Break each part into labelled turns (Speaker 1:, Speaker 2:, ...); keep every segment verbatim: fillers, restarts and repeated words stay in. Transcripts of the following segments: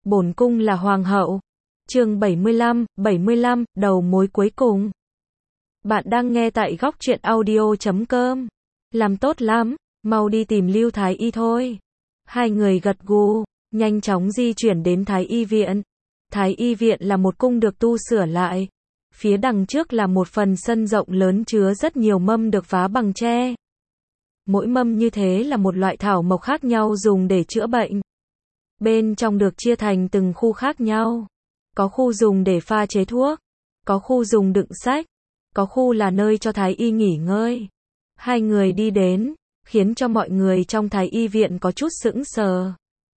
Speaker 1: Bổn cung là hoàng hậu. Chương bảy mươi lăm, bảy mươi lăm, đầu mối cuối cùng. Bạn đang nghe tại góc truyện audio chấm com. Làm tốt lắm, mau đi tìm Lưu Thái Y thôi. Hai người gật gù, nhanh chóng di chuyển đến Thái Y viện. Thái Y viện là một cung được tu sửa lại. Phía đằng trước là một phần sân rộng lớn chứa rất nhiều mâm được vá bằng tre. Mỗi mâm như thế là một loại thảo mộc khác nhau dùng để chữa bệnh. Bên trong được chia thành từng khu khác nhau. Có khu dùng để pha chế thuốc, có khu dùng đựng sách, có khu là nơi cho Thái Y nghỉ ngơi. Hai người đi đến, khiến cho mọi người trong Thái Y viện có chút sững sờ.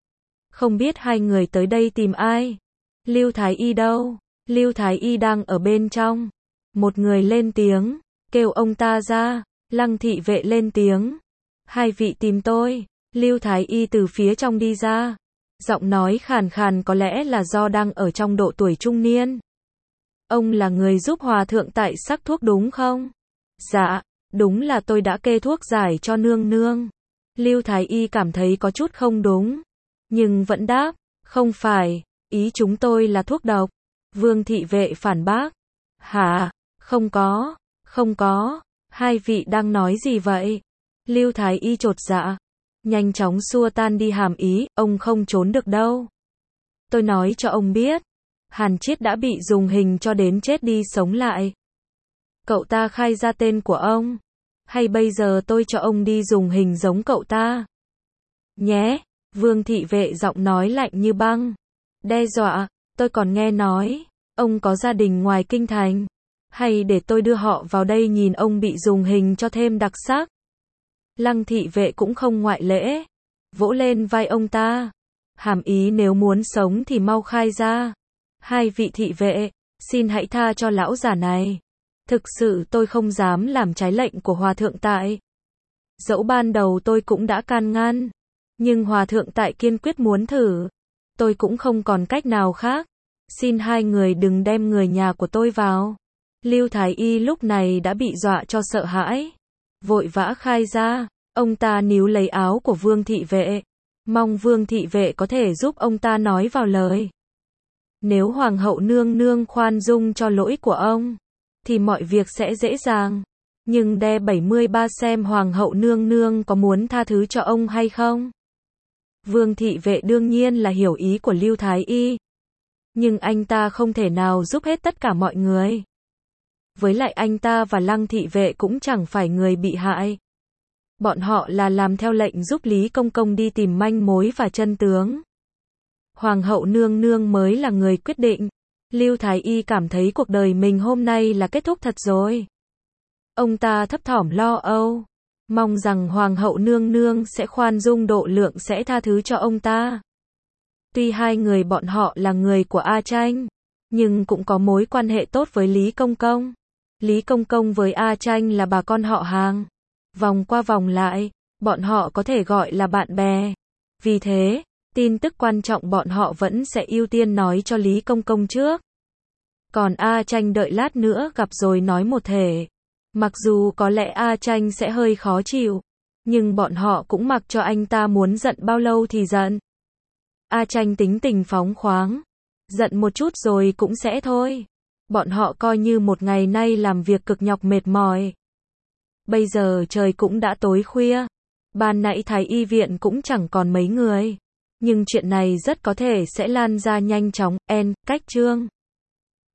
Speaker 1: Không biết hai người tới đây tìm ai? Lưu Thái Y đâu? Lưu Thái Y đang ở bên trong. Một người lên tiếng, kêu ông ta ra. Lăng thị vệ lên tiếng. Hai vị tìm tôi. Lưu Thái Y từ phía trong đi ra. Giọng nói khàn khàn có lẽ là do đang ở trong độ tuổi trung niên. Ông là người giúp hòa thượng tại sắc thuốc đúng không? Dạ, đúng là tôi đã kê thuốc giải cho nương nương. Lưu Thái Y cảm thấy có chút không đúng, nhưng vẫn đáp, không phải, ý chúng tôi là thuốc độc. Vương thị vệ phản bác. Hả? Không có, không có, hai vị đang nói gì vậy? Lưu Thái Y chột dạ. Nhanh chóng xua tan đi hàm ý, ông không trốn được đâu. Tôi nói cho ông biết, Hàn Chiết đã bị dùng hình cho đến chết đi sống lại. Cậu ta khai ra tên của ông, hay bây giờ tôi cho ông đi dùng hình giống cậu ta? Nhé, Vương thị vệ giọng nói lạnh như băng. Đe dọa, tôi còn nghe nói, ông có gia đình ngoài kinh thành. Hay để tôi đưa họ vào đây nhìn ông bị dùng hình cho thêm đặc sắc. Lăng thị vệ cũng không ngoại lễ, vỗ lên vai ông ta. Hàm ý nếu muốn sống thì mau khai ra. Hai vị thị vệ, xin hãy tha cho lão già này. Thực sự tôi không dám làm trái lệnh của hòa thượng tại. Dẫu ban đầu tôi cũng đã can ngăn, nhưng hòa thượng tại kiên quyết muốn thử. Tôi cũng không còn cách nào khác. Xin hai người đừng đem người nhà của tôi vào. Lưu Thái Y lúc này đã bị dọa cho sợ hãi. Vội vã khai ra, ông ta níu lấy áo của Vương thị vệ, mong Vương thị vệ có thể giúp ông ta nói vào lời. Nếu Hoàng hậu nương nương khoan dung cho lỗi của ông, thì mọi việc sẽ dễ dàng. Nhưng đe bảy mươi ba xem Hoàng hậu nương nương có muốn tha thứ cho ông hay không? Vương thị vệ đương nhiên là hiểu ý của Lưu Thái Y. Nhưng anh ta không thể nào giúp hết tất cả mọi người. Với lại anh ta và Lăng thị vệ cũng chẳng phải người bị hại. Bọn họ là làm theo lệnh giúp Lý Công Công đi tìm manh mối và chân tướng. Hoàng hậu nương nương mới là người quyết định. Lưu Thái Y cảm thấy cuộc đời mình hôm nay là kết thúc thật rồi. Ông ta thấp thỏm lo âu, mong rằng Hoàng hậu nương nương sẽ khoan dung độ lượng sẽ tha thứ cho ông ta. Tuy hai người bọn họ là người của A Tranh, nhưng cũng có mối quan hệ tốt với Lý Công Công. Lý Công Công với A Tranh là bà con họ hàng. Vòng qua vòng lại, bọn họ có thể gọi là bạn bè. Vì thế, tin tức quan trọng bọn họ vẫn sẽ ưu tiên nói cho Lý Công Công trước. Còn A Tranh đợi lát nữa gặp rồi nói một thể. Mặc dù có lẽ A Tranh sẽ hơi khó chịu, nhưng bọn họ cũng mặc cho anh ta muốn giận bao lâu thì giận. A Tranh tính tình phóng khoáng, giận một chút rồi cũng sẽ thôi. Bọn họ coi như một ngày nay làm việc cực nhọc mệt mỏi. Bây giờ trời cũng đã tối khuya. Ban nãy Thái Y viện cũng chẳng còn mấy người. Nhưng chuyện này rất có thể sẽ lan ra nhanh chóng. En, cách chương.